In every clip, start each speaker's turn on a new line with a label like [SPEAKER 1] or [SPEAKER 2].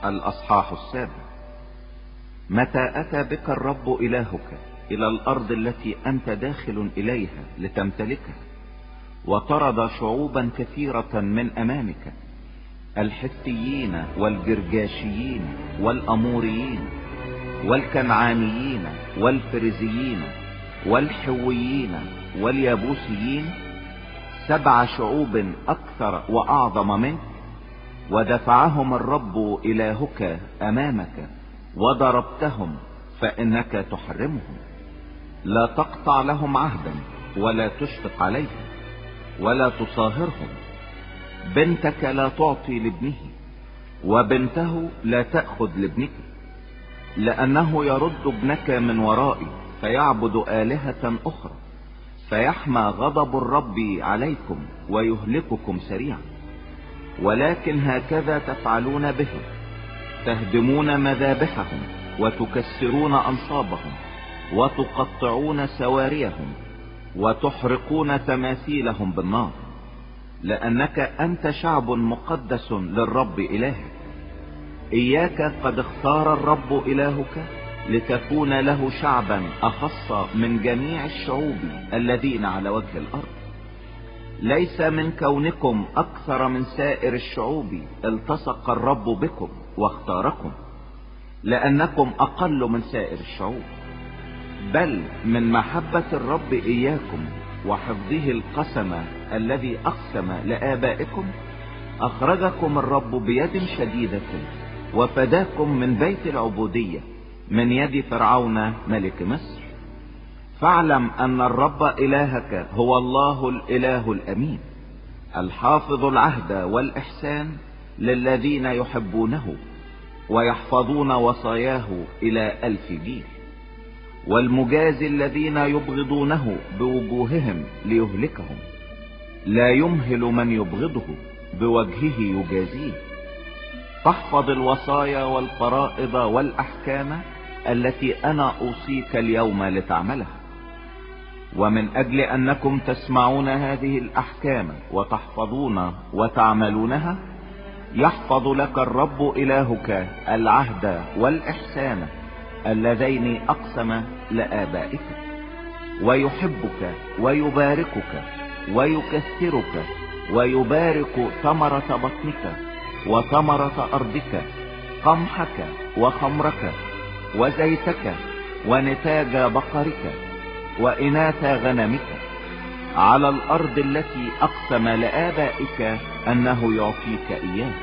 [SPEAKER 1] الأصحاح 7. متى أتى بك الرب إلهك إلى الأرض التي أنت داخل إليها لتمتلكها، وطرد شعوبا كثيرة من أمامك، الحثيين والجرجاشيين والأموريين والكنعانيين والفريزيين والحويين واليابوسيين، 7 شعوب أكثر وأعظم منك، ودفعهم الرب إلهك أمامك وضربتهم، فإنك تحرمهم. لا تقطع لهم عهدا ولا تشفق عليهم ولا تصاهرهم. بنتك لا تعطي لابنه، وبنته لا تأخذ لابنك، لأنه يرد ابنك من ورائي فيعبد آلهة أخرى، فيحمى غضب الرب عليكم ويهلككم سريعا. ولكن هكذا تفعلون بهم، تهدمون مذابحهم وتكسرون أنصابهم وتقطعون سواريهم وتحرقون تماثيلهم بالنار، لأنك أنت شعب مقدس للرب إلهك. إياك قد اختار الرب إلهك لتكون له شعبا أخص من جميع الشعوب الذين على وجه الأرض. ليس من كونكم أكثر من سائر الشعوب التصق الرب بكم واختاركم، لأنكم أقل من سائر الشعوب، بل من محبة الرب إياكم وحفظه القسم الذي أقسم لآبائكم أخرجكم الرب بيد شديدة وفداكم من بيت العبودية من يد فرعون ملك مصر. فاعلم أن الرب إلهك هو الله الإله الأمين، الحافظ العهد والإحسان للذين يحبونه ويحفظون وصاياه إلى 1000 جيل، والمجازي الذين يبغضونه بوجوههم ليهلكهم، لا يمهل من يبغضه بوجهه يجازيه. فاحفظ الوصايا والفرائض والأحكام التي أنا أوصيك اليوم لتعملها. ومن أجل أنكم تسمعون هذه الأحكام وتحفظون وتعملونها، يحفظ لك الرب إلهك العهد والإحسان اللذين أقسم لآبائك، ويحبك ويباركك ويكثرك، ويبارك ثمرة بطنك وثمرة أرضك، قمحك وخمرك وزيتك ونتاج بقرك وإناث غنمك، على الأرض التي أقسم لآبائك أنه يعطيك إياها.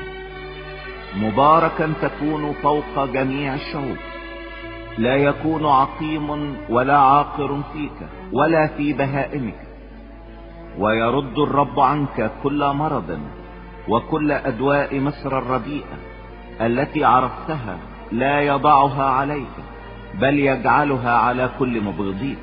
[SPEAKER 1] مباركا تكون فوق جميع الشعوب، لا يكون عقيم ولا عاقر فيك ولا في بهائمك. ويرد الرب عنك كل مرض وكل أدواء مصر الرديئة التي عرفتها، لا يضعها عليك بل يجعلها على كل مبغضيك.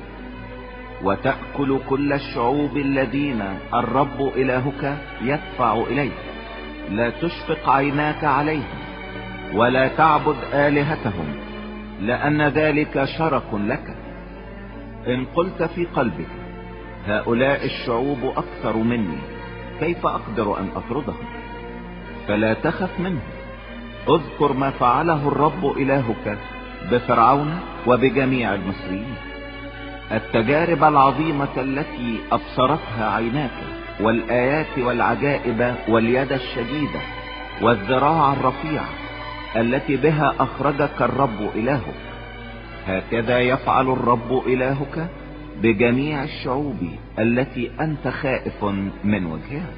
[SPEAKER 1] وتأكل كل الشعوب الذين الرب إلهك يدفع إليك، لا تشفق عيناك عليهم ولا تعبد آلهتهم، لأن ذلك شرك لك. إن قلت في قلبك هؤلاء الشعوب أكثر مني، كيف أقدر أن أطردهم؟ فلا تخف منهم. اذكر ما فعله الرب إلهك بفرعون وبجميع المصريين، التجارب العظيمة التي أبصرتها عيناك، والآيات والعجائب واليد الشديدة والذراع الرفيعة التي بها أخرجك الرب إلهك. هكذا يفعل الرب إلهك بجميع الشعوب التي أنت خائف من وجهها.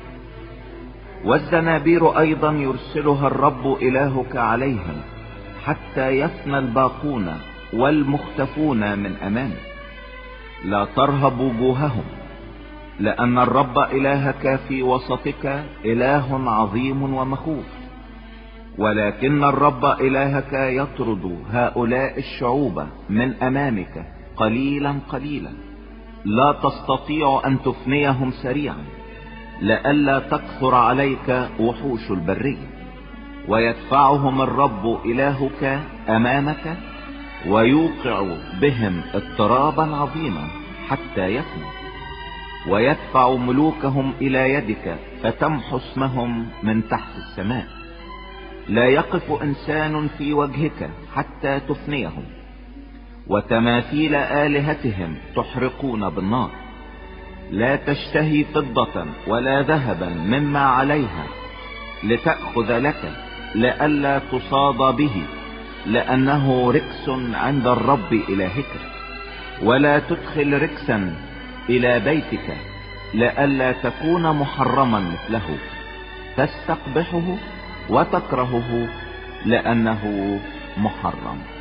[SPEAKER 1] والزنابير أيضا يرسلها الرب إلهك عليهم حتى يفنى الباقون والمختفون من أمامك. لا ترهب وجوههم، لأن الرب إلهك في وسطك إله عظيم ومخوف. ولكن الرب إلهك يطرد هؤلاء الشعوب من أمامك قليلا قليلا، لا تستطيع أن تفنيهم سريعا، لئلا تكثر عليك وحوش البرية. ويدفعهم الرب إلهك أمامك ويوقع بهم اضطرابا عظيما حتى يفنوا، ويدفع ملوكهم إلى يدك فتمحو اسمهم من تحت السماء. لا يقف إنسان في وجهك حتى تفنيهم، وتماثيل آلهتهم تحرقون بالنار. لا تشتهي فضة ولا ذهبا مما عليها لتأخذ لك، لئلا تصاد به، لأنه ركس عند الرب إلهك. ولا تدخل ركسا إلى بيتك، لئلا تكون محرما مثله، تستقبحه وتكرهه لأنه محرم.